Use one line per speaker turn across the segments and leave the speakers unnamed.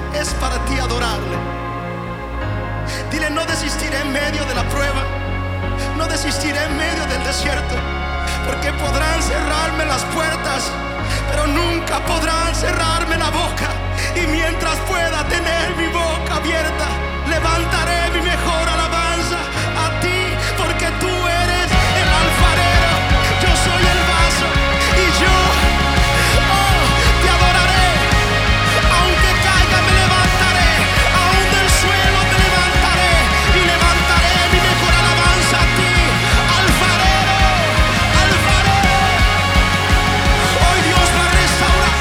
es para ti adorarle. Dile: no desistiré en medio de la prueba, no desistiré en medio del desierto, porque podrán cerrarme las puertas, pero nunca podrán cerrarme la boca. Y mientras pueda tener mi boca abierta, levantaré mi mejor alabanza a ti, porque tú eres el alfarero, yo soy el vaso, y yo, te adoraré. Aunque caiga me levantaré, aún del suelo me levantaré, y levantaré mi mejor alabanza a ti, alfarero, alfarero. Hoy Dios va a restaurar,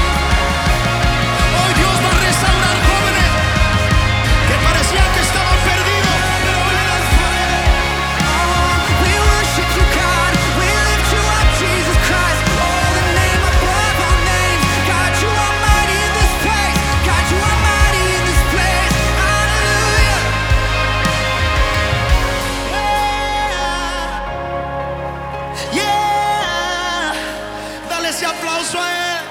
hoy Dios va a restaurar jóvenes que parecían que estaban perdidos, pero hoy el alfarero.
We worship you, God. We lift you up, Jesus Christ. Oh, the name above all names. God, you are mighty in this place. God, you are mighty in this place. Hallelujah.
Yeah, yeah. Dale ese aplauso a él.